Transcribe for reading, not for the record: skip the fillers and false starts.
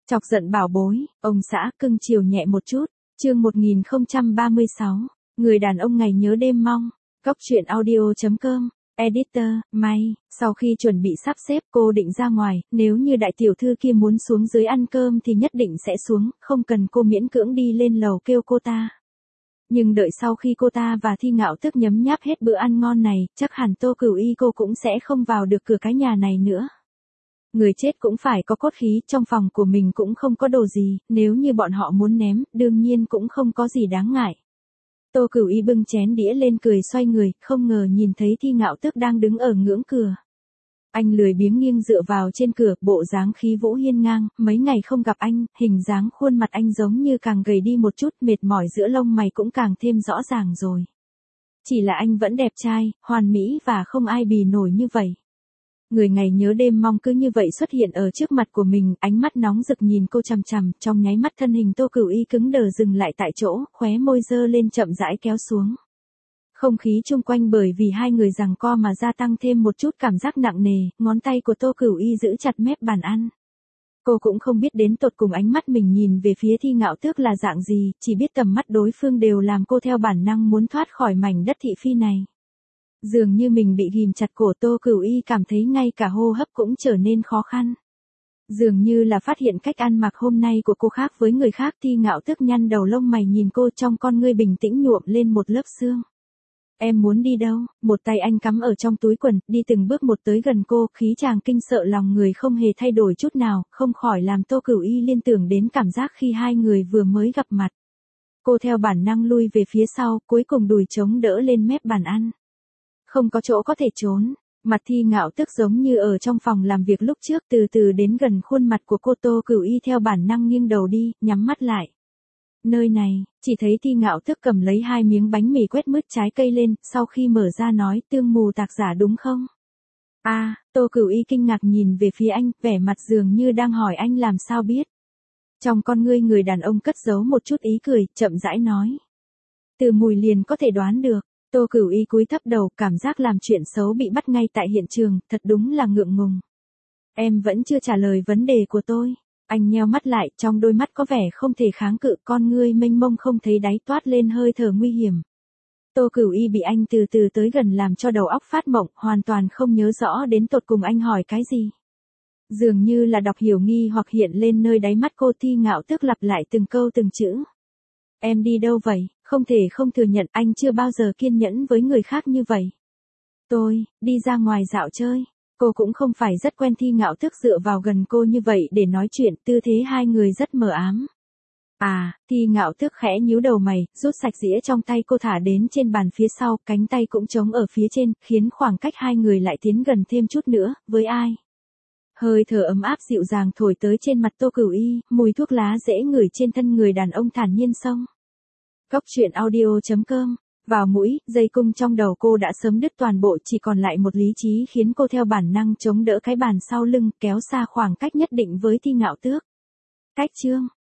Chọc giận bảo bối, ông xã cưng chiều nhẹ một chút. Chương 1036, người đàn ông ngày nhớ đêm mong. Góc truyện audio.com. Editor, May, sau khi chuẩn bị sắp xếp cô định ra ngoài, nếu như đại tiểu thư kia muốn xuống dưới ăn cơm thì nhất định sẽ xuống, không cần cô miễn cưỡng đi lên lầu kêu cô ta. Nhưng đợi sau khi cô ta và Thi Ngạo Tước nhấm nháp hết bữa ăn ngon này, chắc hẳn Tô Cửu Y cô cũng sẽ không vào được cửa cái nhà này nữa. Người chết cũng phải có cốt khí, trong phòng của mình cũng không có đồ gì, nếu như bọn họ muốn ném, đương nhiên cũng không có gì đáng ngại. Tô Cửu Y bưng chén đĩa lên cười xoay người, không ngờ nhìn thấy Thi Ngạo Tước đang đứng ở ngưỡng cửa. Anh lười biếng nghiêng dựa vào trên cửa, bộ dáng khí vũ hiên ngang, mấy ngày không gặp anh, hình dáng khuôn mặt anh giống như càng gầy đi một chút, mệt mỏi giữa lông mày cũng càng thêm rõ ràng rồi. Chỉ là anh vẫn đẹp trai, hoàn mỹ và không ai bì nổi như vậy. Người ngày nhớ đêm mong cứ như vậy xuất hiện ở trước mặt của mình, ánh mắt nóng rực nhìn cô chằm chằm, trong nháy mắt thân hình Tô Cửu Y cứng đờ dừng lại tại chỗ, khóe môi dơ lên chậm rãi kéo xuống. Không khí chung quanh bởi vì hai người giằng co mà gia tăng thêm một chút cảm giác nặng nề, ngón tay của Tô Cửu Y giữ chặt mép bàn ăn. Cô cũng không biết đến tột cùng ánh mắt mình nhìn về phía Thi Ngạo Tước là dạng gì, chỉ biết tầm mắt đối phương đều làm cô theo bản năng muốn thoát khỏi mảnh đất thị phi này. Dường như mình bị ghim chặt cổ, Tô Cửu Y cảm thấy ngay cả hô hấp cũng trở nên khó khăn. Dường như là phát hiện cách ăn mặc hôm nay của cô khác với người khác, Thi Ngạo Tước nhăn đầu lông mày nhìn cô, trong con ngươi bình tĩnh nhuộm lên một lớp sương. Em muốn đi đâu? Một tay anh cắm ở trong túi quần, đi từng bước một tới gần cô, khí chàng kinh sợ lòng người không hề thay đổi chút nào, không khỏi làm Tô Cửu Y liên tưởng đến cảm giác khi hai người vừa mới gặp mặt. Cô theo bản năng lui về phía sau, cuối cùng đùi chống đỡ lên mép bàn ăn. Không có chỗ có thể trốn, mặt Thi Ngạo Tước giống như ở trong phòng làm việc lúc trước, từ từ đến gần khuôn mặt của cô. Tô Cửu Y theo bản năng nghiêng đầu đi, nhắm mắt lại. Nơi này, chỉ thấy Thi Ngạo Tước cầm lấy hai miếng bánh mì quét mứt trái cây lên, sau khi mở ra nói, tương mù tạc giả đúng không? Tô Cửu Y kinh ngạc nhìn về phía anh, vẻ mặt dường như đang hỏi anh làm sao biết. Trong con ngươi người đàn ông cất giấu một chút ý cười, chậm rãi nói. Từ mùi liền có thể đoán được. Tô Cửu Y cúi thấp đầu, cảm giác làm chuyện xấu bị bắt ngay tại hiện trường, thật đúng là ngượng ngùng. Em vẫn chưa trả lời vấn đề của tôi. Anh nheo mắt lại, trong đôi mắt có vẻ không thể kháng cự, con ngươi mênh mông không thấy đáy, toát lên hơi thở nguy hiểm. Tô Cửu Y bị anh từ từ tới gần làm cho đầu óc phát mộng, hoàn toàn không nhớ rõ đến tột cùng anh hỏi cái gì. Dường như là đọc hiểu nghi hoặc hiện lên nơi đáy mắt cô. Thi Ngạo Tước lặp lại từng câu từng chữ. Em đi đâu vậy? Không thể không thừa nhận anh chưa bao giờ kiên nhẫn với người khác như vậy. Tôi, đi ra ngoài dạo chơi. Cô cũng không phải rất quen Thi Ngạo Tước dựa vào gần cô như vậy để nói chuyện, tư thế hai người rất mờ ám. Thi Ngạo Tước khẽ nhíu đầu mày, rút sạch dĩa trong tay cô thả đến trên bàn phía sau, cánh tay cũng trống ở phía trên, khiến khoảng cách hai người lại tiến gần thêm chút nữa. Với ai? Hơi thở ấm áp dịu dàng thổi tới trên mặt Tô Cửu Y, mùi thuốc lá dễ ngửi trên thân người đàn ông thản nhiên xông. Góc truyện audio.com. Vào mũi, dây cung trong đầu cô đã sớm đứt toàn bộ, chỉ còn lại một lý trí khiến cô theo bản năng chống đỡ cái bàn sau lưng, kéo xa khoảng cách nhất định với Thi Ngạo Tước. Cách chương